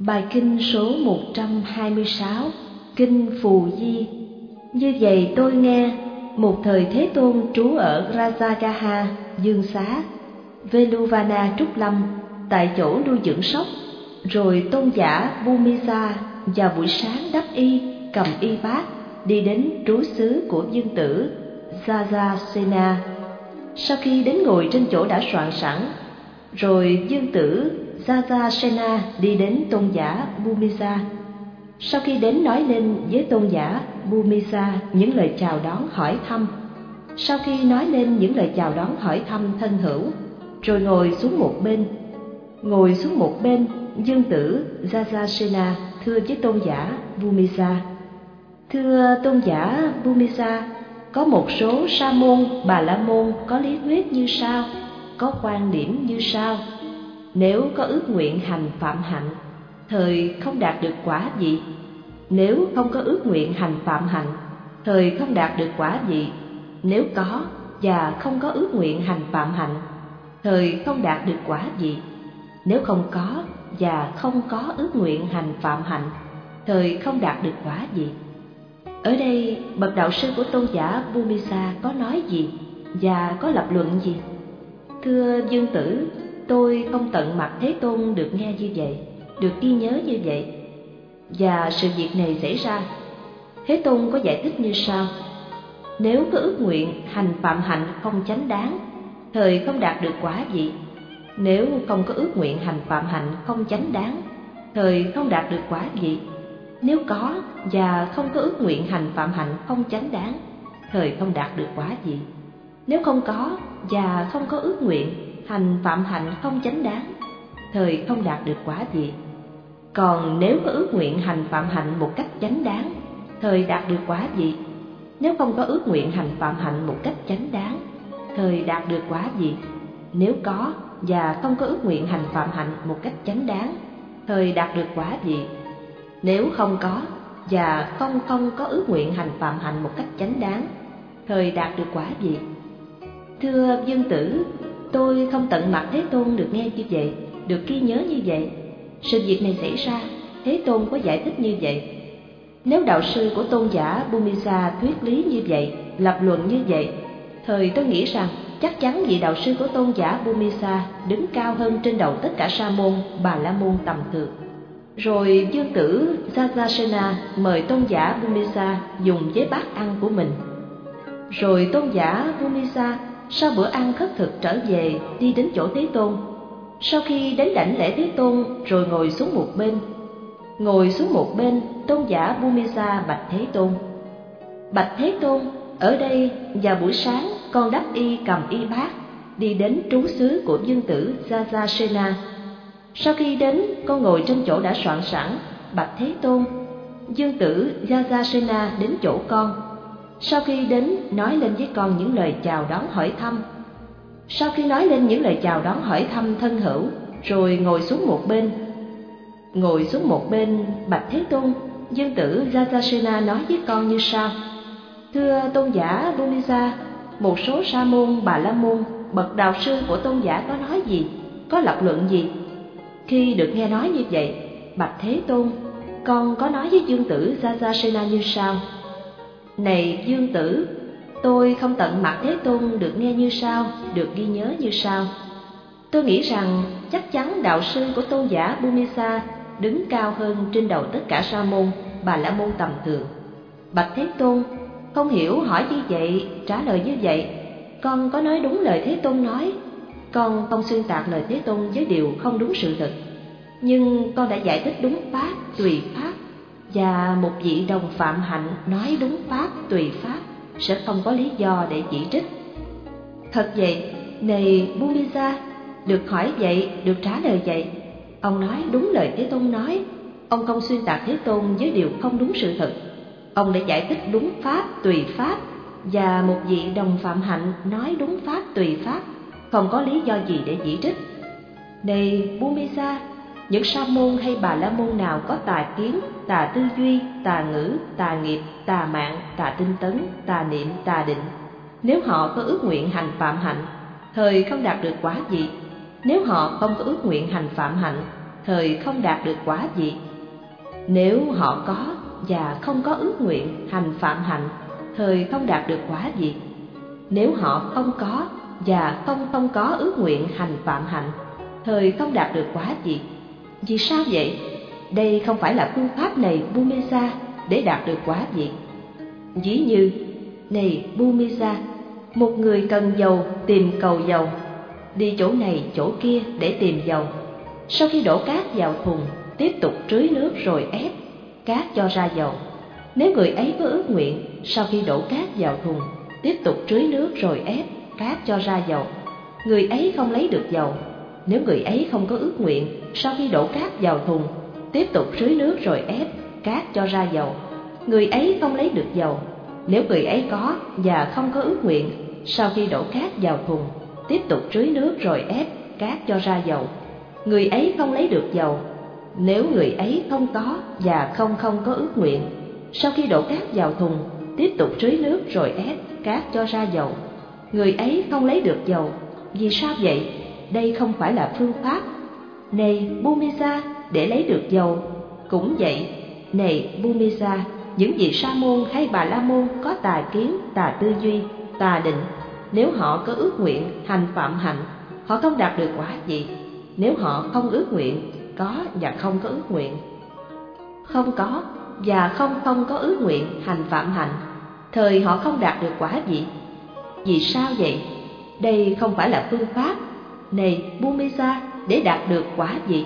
Bài kinh số 126, Kinh Phù Di. Như vậy tôi nghe, một thời Thế Tôn trú ở Rajagaha, Dương Xá, Veluvana Trúc Lâm, tại chỗ nuôi dưỡng sóc. Rồi tôn giả Bhumisa vào buổi sáng đắp y, cầm y bát, đi đến trú xứ của vương tử Jajasena. Sau khi đến ngồi trên chỗ đã soạn sẵn, rồi vương tử Jajasena đi đến tôn giả Bhumisa. Sau khi đến nói lên với tôn giả Bhumisa những lời chào đón hỏi thăm. Sau khi nói lên những lời chào đón hỏi thăm thân hữu, rồi ngồi xuống một bên. Ngồi xuống một bên, vương tử Jajasena thưa với tôn giả Bhumisa: Thưa tôn giả Bhumisa, có một số sa môn, bà la môn có lý thuyết như sau, có quan điểm như sau. Nếu có ước nguyện hành phạm hạnh, thời không đạt được quả vị. Nếu không có ước nguyện hành phạm hạnh, thời không đạt được quả vị. Nếu có và không có ước nguyện hành phạm hạnh, thời không đạt được quả vị. Nếu không có và không có ước nguyện hành phạm hạnh, thời không đạt được quả vị. Ở đây, bậc đạo sư của tôn giả Bhumisa có nói gì và có lập luận gì? Thưa vương tử, tôi không tận mặt Thế Tôn được nghe như vậy, được ghi nhớ như vậy. Và sự việc này xảy ra, Thế Tôn có giải thích như sau: Nếu có ước nguyện hành phạm hạnh không chánh đáng, thời không đạt được quả vị. Nếu không có ước nguyện hành phạm hạnh không chánh đáng, thời không đạt được quả vị. Nếu có và không có ước nguyện hành phạm hạnh không chánh đáng, thời không đạt được quả vị. Nếu không có và không có ước nguyện hành phạm hạnh không chánh đáng, thời không đạt được quả vị. Còn nếu có ước nguyện hành phạm hạnh một cách chánh đáng, thời đạt được quả vị. Nếu không có ước nguyện hành phạm hạnh một cách chánh đáng, thời đạt được quả vị. Nếu có và không có ước nguyện hành phạm hạnh một cách chánh đáng, thời đạt được quả vị. Nếu không có và không có ước nguyện hành phạm hạnh một cách chánh đáng, thời đạt được quả vị. Thưa vương tử, tôi không tận mặt Thế Tôn được nghe như vậy, được ghi nhớ như vậy. Sự việc này xảy ra, Thế Tôn có giải thích như vậy. Nếu đạo sư của tôn giả Bhumisa thuyết lý như vậy, lập luận như vậy, thời tôi nghĩ rằng chắc chắn vị đạo sư của tôn giả Bhumisa đứng cao hơn trên đầu tất cả sa môn, bà la môn tầm thường. Rồi vương tử Jajasena mời tôn giả Bhumisa dùng với bát ăn của mình. Rồi tôn giả Bhumisa sau bữa ăn khất thực trở về, đi đến chỗ Thế Tôn. Sau khi đến đảnh lễ Thế Tôn, rồi ngồi xuống một bên. Ngồi xuống một bên, tôn giả Bhumisa bạch Thế Tôn: Bạch Thế Tôn, ở đây vào buổi sáng con đắp y cầm y bát, đi đến trú xứ của vương tử Jajasena. Sau khi đến, con ngồi trên chỗ đã soạn sẵn, bạch Thế Tôn. Vương tử Jajasena đến chỗ con. Sau khi đến, nói lên với con những lời chào đón hỏi thăm. Sau khi nói lên những lời chào đón hỏi thăm thân hữu, rồi ngồi xuống một bên. Ngồi xuống một bên, bạch Thế Tôn, vương tử Jajasena nói với con như sau: Thưa tôn giả Bhumisa, một số sa môn, bà la môn, bậc đạo sư của tôn giả có nói gì, có lập luận gì? Khi được nghe nói như vậy, bạch Thế Tôn, con có nói với vương tử Jajasena như sau: Này vương tử, tôi không tận mặt Thế Tôn được nghe như sau, được ghi nhớ như sau. Tôi nghĩ rằng chắc chắn đạo sư của tôn giả Bhumisa đứng cao hơn trên đầu tất cả sa môn, bà la môn tầm thường. Bạch Thế Tôn, không hiểu hỏi như vậy, trả lời như vậy, con có nói đúng lời Thế Tôn nói. Con không xuyên tạc lời Thế Tôn với điều không đúng sự thật, nhưng con đã giải thích đúng pháp, tùy pháp, và một vị đồng phạm hạnh nói đúng pháp, tùy pháp sẽ không có lý do để chỉ trích. Thật vậy, này Bhumisa, được hỏi vậy, được trả lời vậy. Ông nói đúng lời Thế Tôn nói, ông không xuyên tạc Thế Tôn với điều không đúng sự thật. Ông đã giải thích đúng pháp, tùy pháp, và một vị đồng phạm hạnh nói đúng pháp, tùy pháp, không có lý do gì để chỉ trích. Này Bhumisa, những sa môn hay bà la môn nào có tà kiến, tà tư duy, tà ngữ, tà nghiệp, tà mạng, tà tinh tấn, tà niệm, tà định, nếu họ có ước nguyện hành phạm hạnh, thời không đạt được quả vị. Nếu họ không có ước nguyện hành phạm hạnh, thời không đạt được quả gì. Nếu họ có và không có ước nguyện hành phạm hạnh, thời không đạt được quả gì. Nếu họ không có và không có ước nguyện hành phạm hạnh, thời không đạt được quả gì. Vì sao vậy? Đây không phải là phương pháp này Bhumisa để đạt được quả gì. Ví như, này Bhumisa, một người cần dầu tìm cầu dầu, đi chỗ này chỗ kia để tìm dầu. Sau khi đổ cát vào thùng, tiếp tục trưới nước rồi ép cát cho ra dầu. Nếu người ấy có ước nguyện, sau khi đổ cát vào thùng, tiếp tục trưới nước rồi ép cát cho ra dầu, người ấy không lấy được dầu. Nếu người ấy không có ước nguyện, sau khi đổ cát vào thùng, tiếp tục trưới nước rồi ép cát cho ra dầu, người ấy không lấy được dầu. Nếu người ấy có và không có ước nguyện, sau khi đổ cát vào thùng, tiếp tục trưới nước rồi ép cát cho ra dầu, người ấy không lấy được dầu. Nếu người ấy không có và không có ước nguyện, sau khi đổ cát vào thùng, tiếp tục trưới nước rồi ép cát cho ra dầu, người ấy không lấy được dầu. Vì sao vậy? Đây không phải là phương pháp này Bhumisa để lấy được dầu. Cũng vậy, này Bhumisa, những vị sa môn hay bà la môn có tà kiến, tà tư duy, tà định, nếu họ có ước nguyện hành phạm hạnh, họ không đạt được quả gì. Nếu họ không ước nguyện, có và không có ước nguyện, không có và không có ước nguyện hành phạm hạnh, thời họ không đạt được quả gì. Vì sao vậy? Đây không phải là phương pháp này Bhumisa để đạt được quả gì.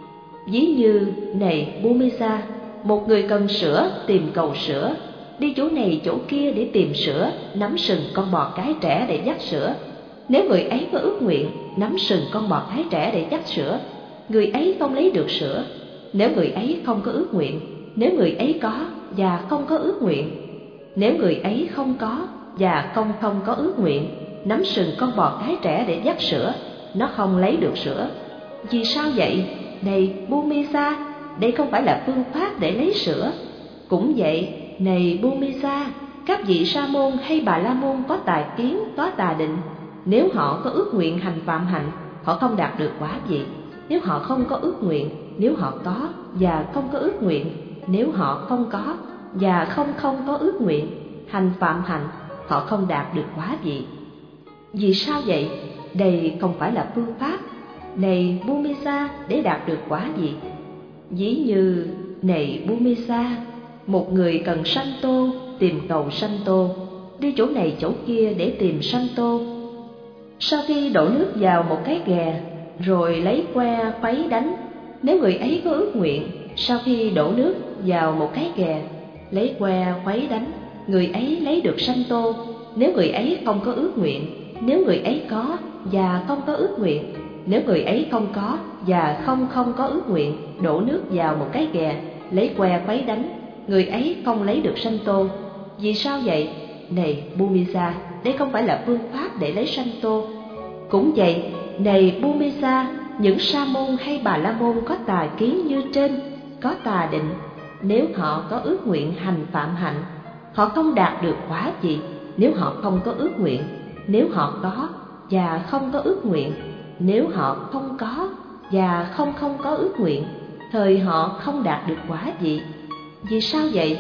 Ví như, này Bhumisa, một người cần sữa tìm cầu sữa, đi chỗ này chỗ kia để tìm sữa, nắm sừng con bò cái trẻ để dắt sữa. Nếu người ấy có ước nguyện nắm sừng con bò cái trẻ để dắt sữa, người ấy không lấy được sữa. Nếu người ấy không có ước nguyện, nếu người ấy có và không có ước nguyện, nếu người ấy không có và không có ước nguyện, nắm sừng con bò cái trẻ để dắt sữa, nó không lấy được sữa. Vì sao vậy? Này Bhumisa, đây không phải là phương pháp để lấy sữa. Cũng vậy, này Bhumisa, các vị sa môn hay bà la môn có tà kiến, có tà định, nếu họ có ước nguyện hành phạm hạnh, họ không đạt được quả gì. Nếu họ không có ước nguyện, nếu họ có và không có ước nguyện, nếu họ không có và không có ước nguyện hành phạm hạnh, họ không đạt được quả gì. Vì sao vậy? Đây không phải là phương pháp này Bhumisa để đạt được quả gì. Ví như, này Bhumisa, một người cần sanh tô tìm cầu sanh tô, đi chỗ này chỗ kia để tìm sanh tô. Sau khi đổ nước vào một cái ghè rồi lấy que khuấy đánh, nếu người ấy có ước nguyện, sau khi đổ nước vào một cái ghè lấy que khuấy đánh, người ấy lấy được sanh tô. Nếu người ấy không có ước nguyện, nếu người ấy có và không có ước nguyện, nếu người ấy không có và không có ước nguyện, đổ nước vào một cái ghè lấy que khuấy đánh, người ấy không lấy được sanh tô. Vì sao vậy? Này Bhumisa, đây không phải là phương pháp để lấy sanh tô. Cũng vậy, này Bhumisa, những sa môn hay bà la môn có tà kiến như trên, có tà định, nếu họ có ước nguyện hành phạm hạnh, họ không đạt được quả gì. Nếu họ không có ước nguyện, nếu họ có và không có ước nguyện, nếu họ không có và không có ước nguyện, thời họ không đạt được quả gì. Vì sao vậy?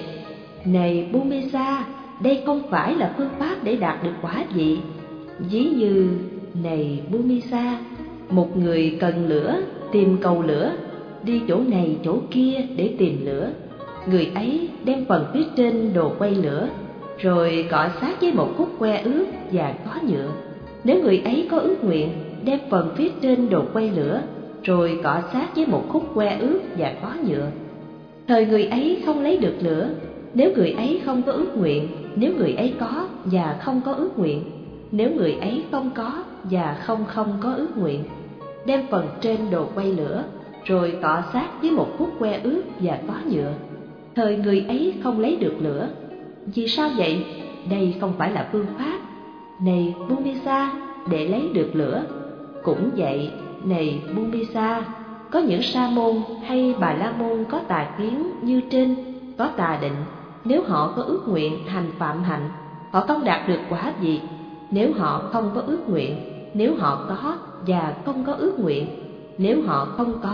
Này Bhumisa, đây không phải là phương pháp để đạt được quả gì. Ví như, này Bhumisa, một người cần lửa tìm cầu lửa, đi chỗ này chỗ kia để tìm lửa, người ấy đem phần phía trên đồ quay lửa rồi cọ sát với một khúc que ướt và có nhựa. Nếu người ấy có ước nguyện đem phần phía trên đồ quay lửa rồi cọ sát với một khúc que ướt và có nhựa, thời người ấy không lấy được lửa. Nếu người ấy không có ước nguyện, nếu người ấy có và không có ước nguyện, nếu người ấy không có và không có ước nguyện, đem phần trên đồ quay lửa rồi cọ sát với một khúc que ướt và có nhựa, thời người ấy không lấy được lửa. Vì sao vậy? Đây không phải là phương pháp này Bhumisa để lấy được lửa. Cũng vậy, này Bhumisa, có những sa môn hay bà la môn có tà kiến như trên, có tà định, nếu họ có ước nguyện hành phạm hạnh, họ không đạt được quả gì. Nếu họ không có ước nguyện, nếu họ có và không có ước nguyện, nếu họ không có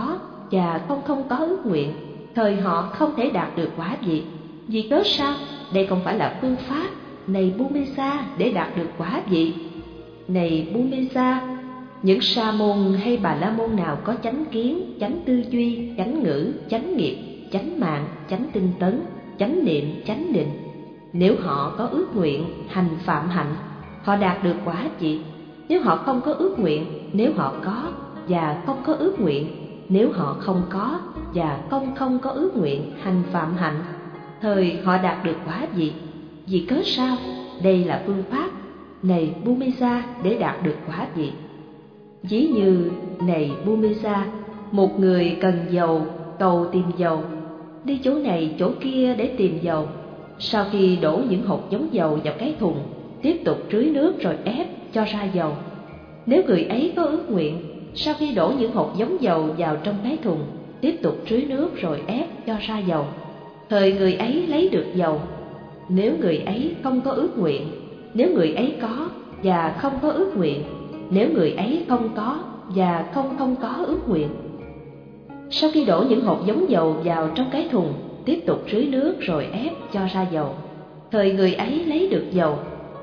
và không có ước nguyện, thời họ không thể đạt được quả vị. Vì cớ sao? Đây không phải là phương pháp, này Bhumisa, để đạt được quả vị. Này Bhumisa, những sa môn hay bà la môn nào có chánh kiến, chánh tư duy, chánh ngữ, chánh nghiệp, chánh mạng, chánh tinh tấn, chánh niệm, chánh định, nếu họ có ước nguyện hành phạm hạnh, họ đạt được quả vị. Nếu họ không có ước nguyện, nếu họ có và không có ước nguyện, nếu họ không có và không có ước nguyện hành phạm hạnh, thời họ đạt được quả vị. Vì cớ sao? Đây là phương pháp, này Bhumisa, để đạt được quả vị. Ví như, này Bhumisa, một người cần dầu, cầu tìm dầu, đi chỗ này chỗ kia để tìm dầu. Sau khi đổ những hột giống dầu vào cái thùng, tiếp tục rưới nước rồi ép cho ra dầu. Nếu người ấy có ước nguyện, sau khi đổ những hột giống dầu vào trong cái thùng, tiếp tục rưới nước rồi ép cho ra dầu, thời người ấy lấy được dầu. Nếu người ấy không có ước nguyện, nếu người ấy có và không có ước nguyện, nếu người ấy không có và không có ước nguyện, sau khi đổ những hột giống dầu vào trong cái thùng, tiếp tục rưới nước rồi ép cho ra dầu, thời người ấy lấy được dầu.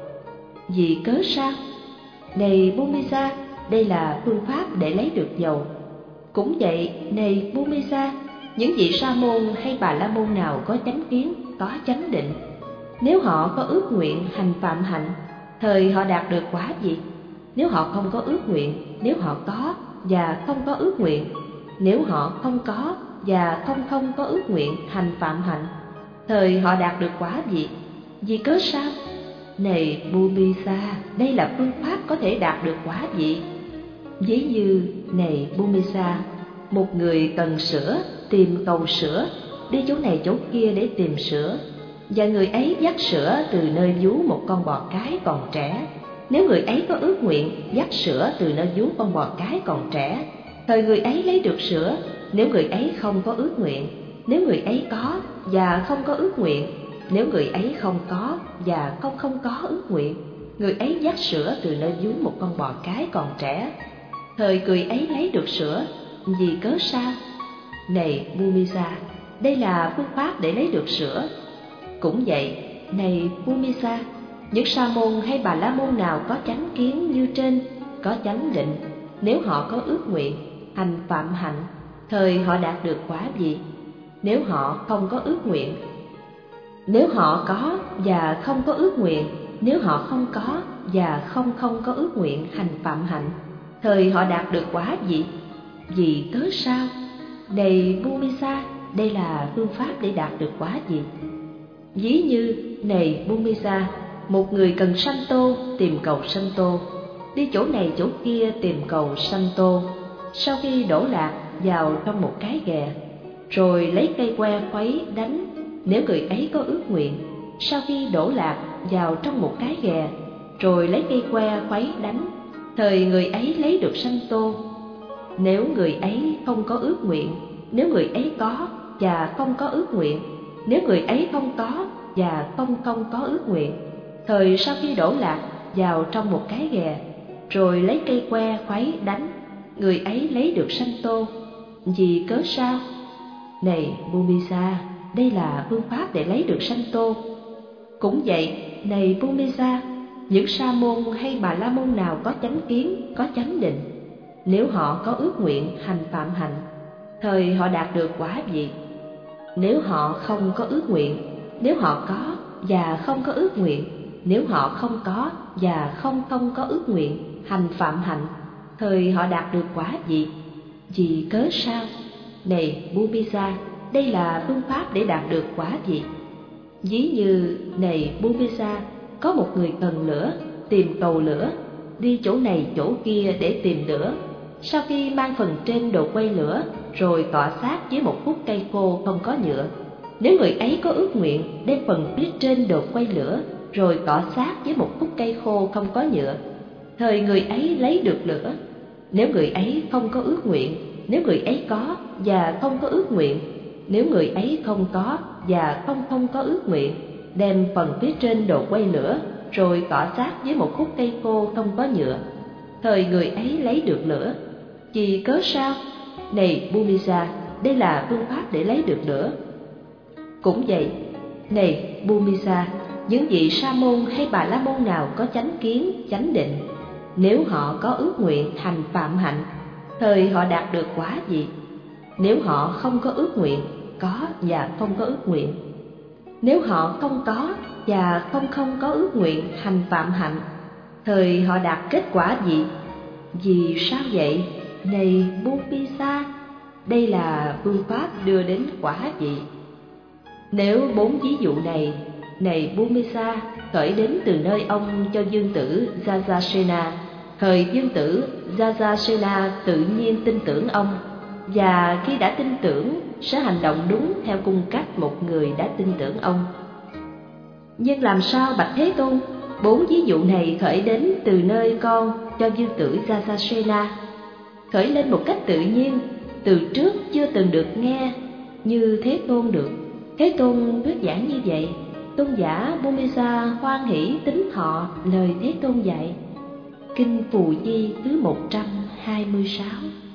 Vì cớ sao? Này Bhumisa, đây là phương pháp để lấy được dầu. Cũng vậy, này Bhumisa, những vị sa môn hay bà la môn nào có chánh kiến, có chánh định, nếu họ có ước nguyện hành phạm hạnh, thời họ đạt được quả vị. Nếu họ không có ước nguyện, nếu họ có và không có ước nguyện, nếu họ không có và không có ước nguyện hành phạm hạnh, thời họ đạt được quả vị. Vì cớ sao? Này Bhumisa, đây là phương pháp có thể đạt được quả vị. Ví như, này Bhumisa, một người cần sữa, tìm cầu sữa, đi chỗ này chỗ kia để tìm sữa, và người ấy dắt sữa từ nơi vú một con bò cái còn trẻ. Nếu người ấy có ước nguyện dắt sữa từ nơi vú con bò cái còn trẻ, thời người ấy lấy được sữa. Nếu người ấy không có ước nguyện, nếu người ấy có và không có ước nguyện, nếu người ấy không có và không có ước nguyện, người ấy dắt sữa từ nơi vú một con bò cái còn trẻ, thời người ấy lấy được sữa. Vì cớ sao? Này Bhumisa, đây là phương pháp để lấy được sữa. Cũng vậy, này Bhumisa, những sa môn hay bà la môn nào có chánh kiến như trên, có chánh định, nếu họ có ước nguyện hành phạm hạnh, thời họ đạt được quả vị. Nếu họ không có ước nguyện, nếu họ có và không có ước nguyện, nếu họ không có và không có ước nguyện hành phạm hạnh, thời họ đạt được quả vị. Vì cớ sao? Này Bhumisa, đây là phương pháp để đạt được quả vị. Ví như, này Bhumisa, một người cần sanh tô, tìm cầu sanh tô, đi chỗ này chỗ kia tìm cầu sanh tô. Sau khi đổ lạc vào trong một cái ghè, rồi lấy cây que khuấy đánh, nếu người ấy có ước nguyện, sau khi đổ lạc vào trong một cái ghè, rồi lấy cây que khuấy đánh, thời người ấy lấy được sanh tô. Nếu người ấy không có ước nguyện, nếu người ấy có và không có ước nguyện, nếu người ấy không có và không có ước nguyện, thời sau khi đổ lạc vào trong một cái ghè, rồi lấy cây que khuấy đánh, người ấy lấy được sanh tô. Vì cớ sao? Này Bhumisa, đây là phương pháp để lấy được sanh tô. Cũng vậy, này Bhumisa, những sa môn hay bà la môn nào có chánh kiến, có chánh định, nếu họ có ước nguyện hành phạm hạnh, thời họ đạt được quả vị. Nếu họ không có ước nguyện, nếu họ có và không có ước nguyện, nếu họ không có và không có ước nguyện hành phạm hạnh, thời họ đạt được quả vị. Vì cớ sao? Này Bhumisa, đây là phương pháp để đạt được quả vị. Ví như, này Bhumisa, có một người cần lửa, tìm cầu lửa, đi chỗ này chỗ kia để tìm lửa. Sau khi mang phần trên đồ quay lửa, rồi cọ sát với một khúc cây khô không có nhựa, nếu người ấy có ước nguyện đem phần phía trên đồ quay lửa, rồi cọ sát với một khúc cây khô không có nhựa, thời người ấy lấy được lửa. Nếu người ấy không có ước nguyện, nếu người ấy có và không có ước nguyện, nếu người ấy không có và không có ước nguyện, đem phần phía trên đồ quay lửa, rồi cọ sát với một khúc cây khô không có nhựa, thời người ấy lấy được lửa. Vì cớ sao? này Bhumisa, đây là phương pháp để lấy được nữa. Cũng vậy, này Bhumisa, những vị sa môn hay bà la môn nào có chánh kiến, chánh định, nếu họ có ước nguyện hành phạm hạnh, thời họ đạt được quả gì? Nếu họ không có ước nguyện, có và không có ước nguyện, nếu họ không có và không có ước nguyện hành phạm hạnh, thời họ đạt kết quả gì? Vì sao vậy, này Bhumisa? Đây là phương pháp đưa đến quả vị. Nếu 4 ví dụ này, này Bhumisa, khởi đến từ nơi ông cho dương tử Jajasena, thời dương tử Jajasena tự nhiên tin tưởng ông, và khi đã tin tưởng sẽ hành động đúng theo cung cách một người đã tin tưởng ông. Nhưng làm sao bạch Thế Tôn, 4 ví dụ này khởi đến từ nơi con cho dương tử Jajasena, khởi lên một cách tự nhiên, từ trước chưa từng được nghe như Thế Tôn được? Thế Tôn thuyết giảng như vậy, tôn giả Bhumisa hoan hỷ tín thọ lời Thế Tôn dạy. Kinh Phù Di thứ 126.